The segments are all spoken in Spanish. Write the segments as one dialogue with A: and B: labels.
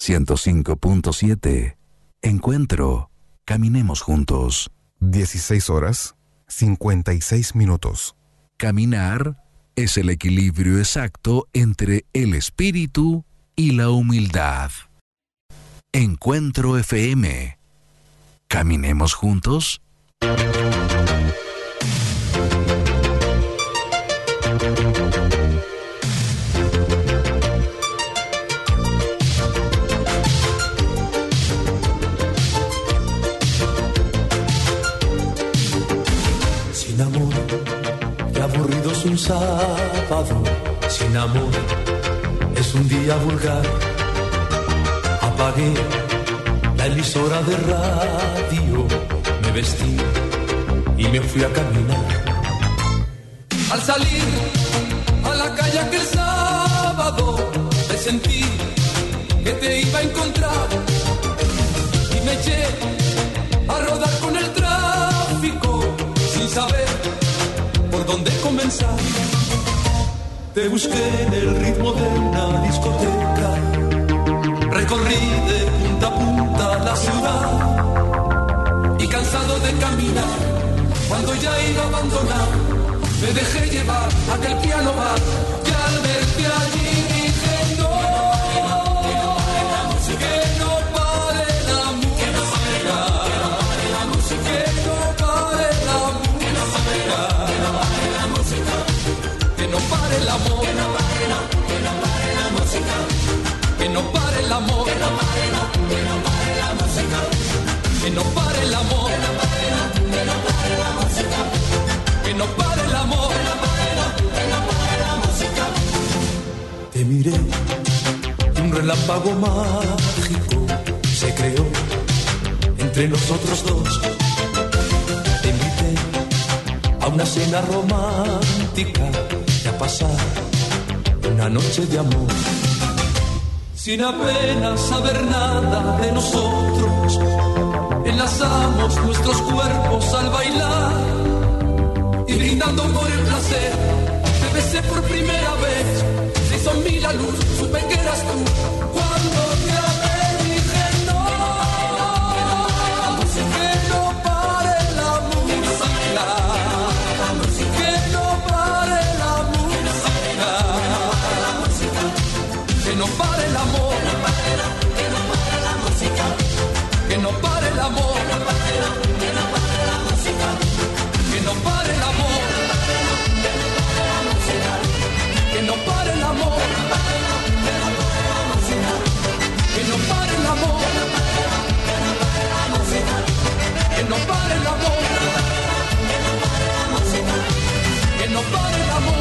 A: 105.7. Encuentro. Caminemos juntos.
B: 16 horas, 56 minutos.
A: Caminar es el equilibrio exacto entre el espíritu y la humildad. Encuentro FM. Caminemos juntos.
C: Sin amor, qué aburrido es un sábado. Sin amor, es un día vulgar. Apagué la emisora de radio, me vestí y me fui a caminar. Al salir a la calle aquel sábado, presentí que te iba a encontrar y me eché a rodar con el tráfico sin saber por dónde comenzar. Te busqué en el ritmo de una discoteca, recorrí de punta a punta la ciudad y cansado de caminar, cuando ya iba a abandonar, me dejé llevar a aquel piano bar y al verte allí dije no, que no pare la música, que no pare la música, que no pare el amor, que no pare la música, que no pare el amor, que no pare la música, que no pare el amor, que no pare la música, que no pare el amor, que no pare la música. Te miré y un relámpago mágico se creó entre nosotros dos. Te invité a una cena romántica y a pasar una noche de amor. Sin apenas saber nada de nosotros, enlazamos nuestros cuerpos al bailar y brindando por el placer, te besé por primera vez, se hizo en mí la luz, supe que eras tú. Cuando te amé dije no, que no pare la música, que no pare la música, que no pare el amor, que no pare la música, que no pare el amor, que no pare la música, que no pare el amor, que no pare el amor, que no pare el amor, que no pare el amor, que no pare el amor,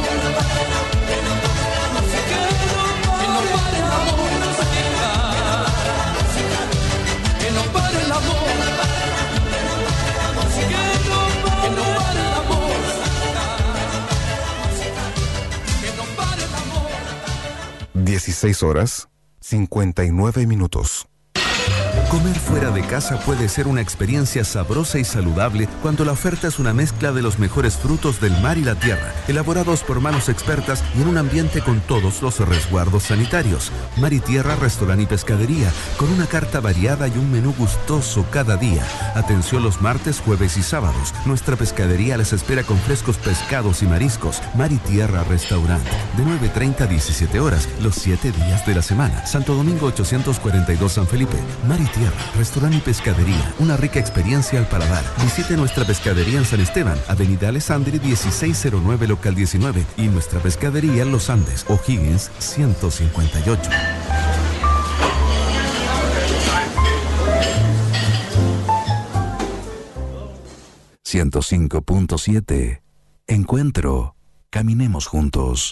C: que no pare el amor, que no pare el amor, que no pare el amor, que no pare el amor.
B: 16 horas, 59 minutos.
D: Comer fuera de casa puede ser una experiencia sabrosa y saludable cuando la oferta es una mezcla de los mejores frutos del mar y la tierra, elaborados por manos expertas y en un ambiente con todos los resguardos sanitarios. Mar y Tierra, restaurante y pescadería, con una carta variada y un menú gustoso cada día. Atención los martes, jueves y sábados. Nuestra pescadería les espera con frescos pescados y mariscos. Mar y Tierra Restaurante, de 9:30 a 17 horas, los 7 días de la semana. Santo Domingo 842 San Felipe. Mar y Tierra, restaurante y pescadería, una rica experiencia al paladar. Visite nuestra pescadería en San Esteban, Avenida Alessandri 1609, local 19, y nuestra pescadería en Los Andes, O'Higgins 158.
A: «105.7. Encuentro. Caminemos juntos».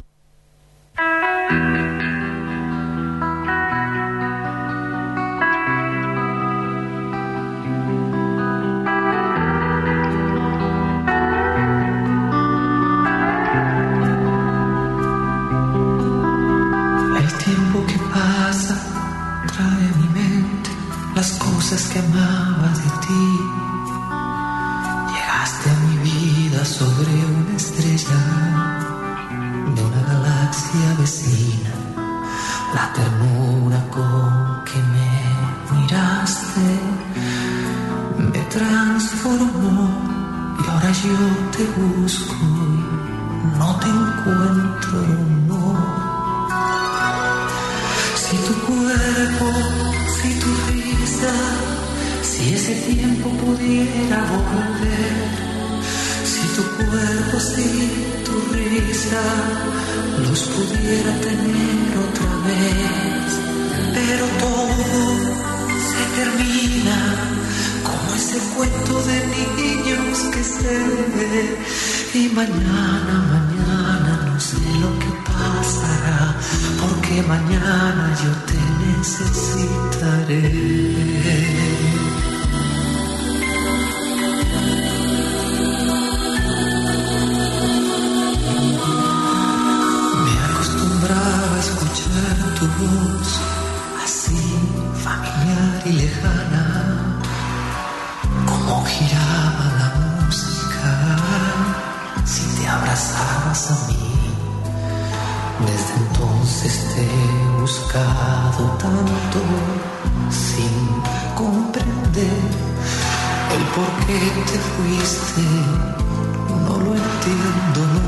E: Que amaba de ti, llegaste a mi vida sobre una estrella de una galaxia vecina, la ternura con que me tu cuerpo, si tu risa, si ese tiempo pudiera volver, si tu cuerpo, si tu risa, los pudiera tener otra vez, pero todo se termina como ese cuento de niños que se ve, y mañana no sé lo que pasará, porque mañana yo te necesitaré. A escuchar tu voz así familiar y lejana, como giraba la música si te abrazabas a mí. Desde entonces te he buscado tanto sin comprender el por qué te fuiste, no lo entiendo, no.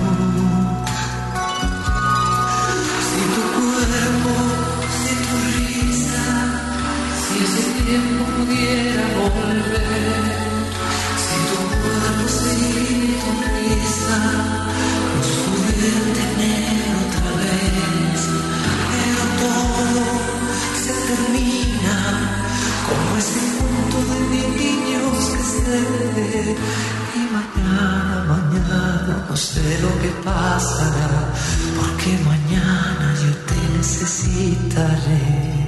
E: Si tu cuerpo, si tu risa, si ese tiempo pudiera volver, si tu cuerpo, si tu risa, nos pudiera tener otra vez, pero todo se termina como ese punto de niños que se ve, y mañana no sé lo que pasará, porque mañana yo te necesitaré.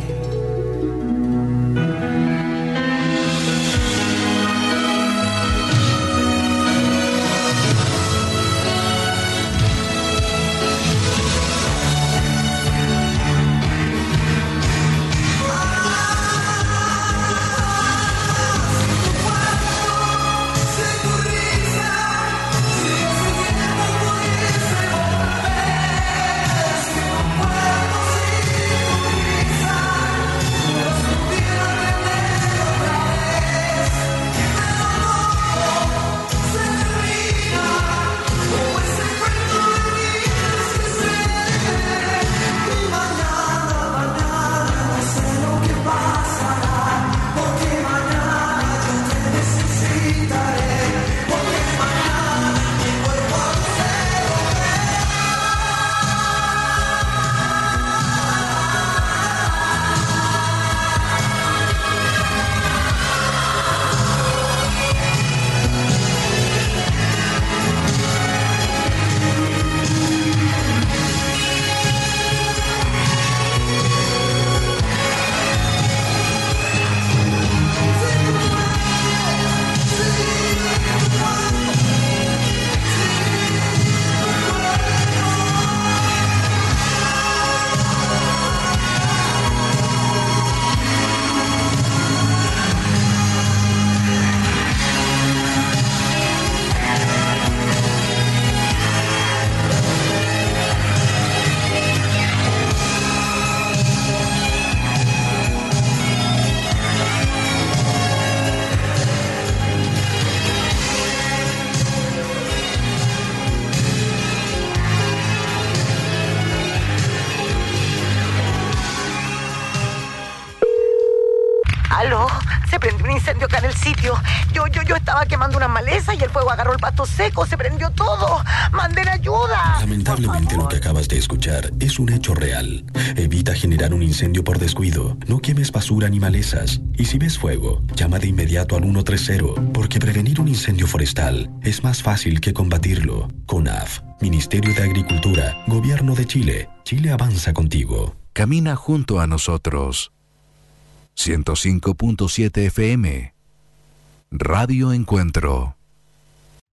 F: incendio acá en el sitio. Yo estaba quemando una maleza y el fuego agarró el pasto seco, se prendió todo. ¡Manden ayuda!
G: Lamentablemente lo que acabas de escuchar es un hecho real. Evita generar un incendio por descuido. No quemes basura ni malezas. Y si ves fuego, llama de inmediato al 130, porque prevenir un incendio forestal es más fácil que combatirlo. CONAF, Ministerio de Agricultura, Gobierno de Chile. Chile avanza contigo.
A: Camina junto a nosotros. 105.7 FM. Radio Encuentro.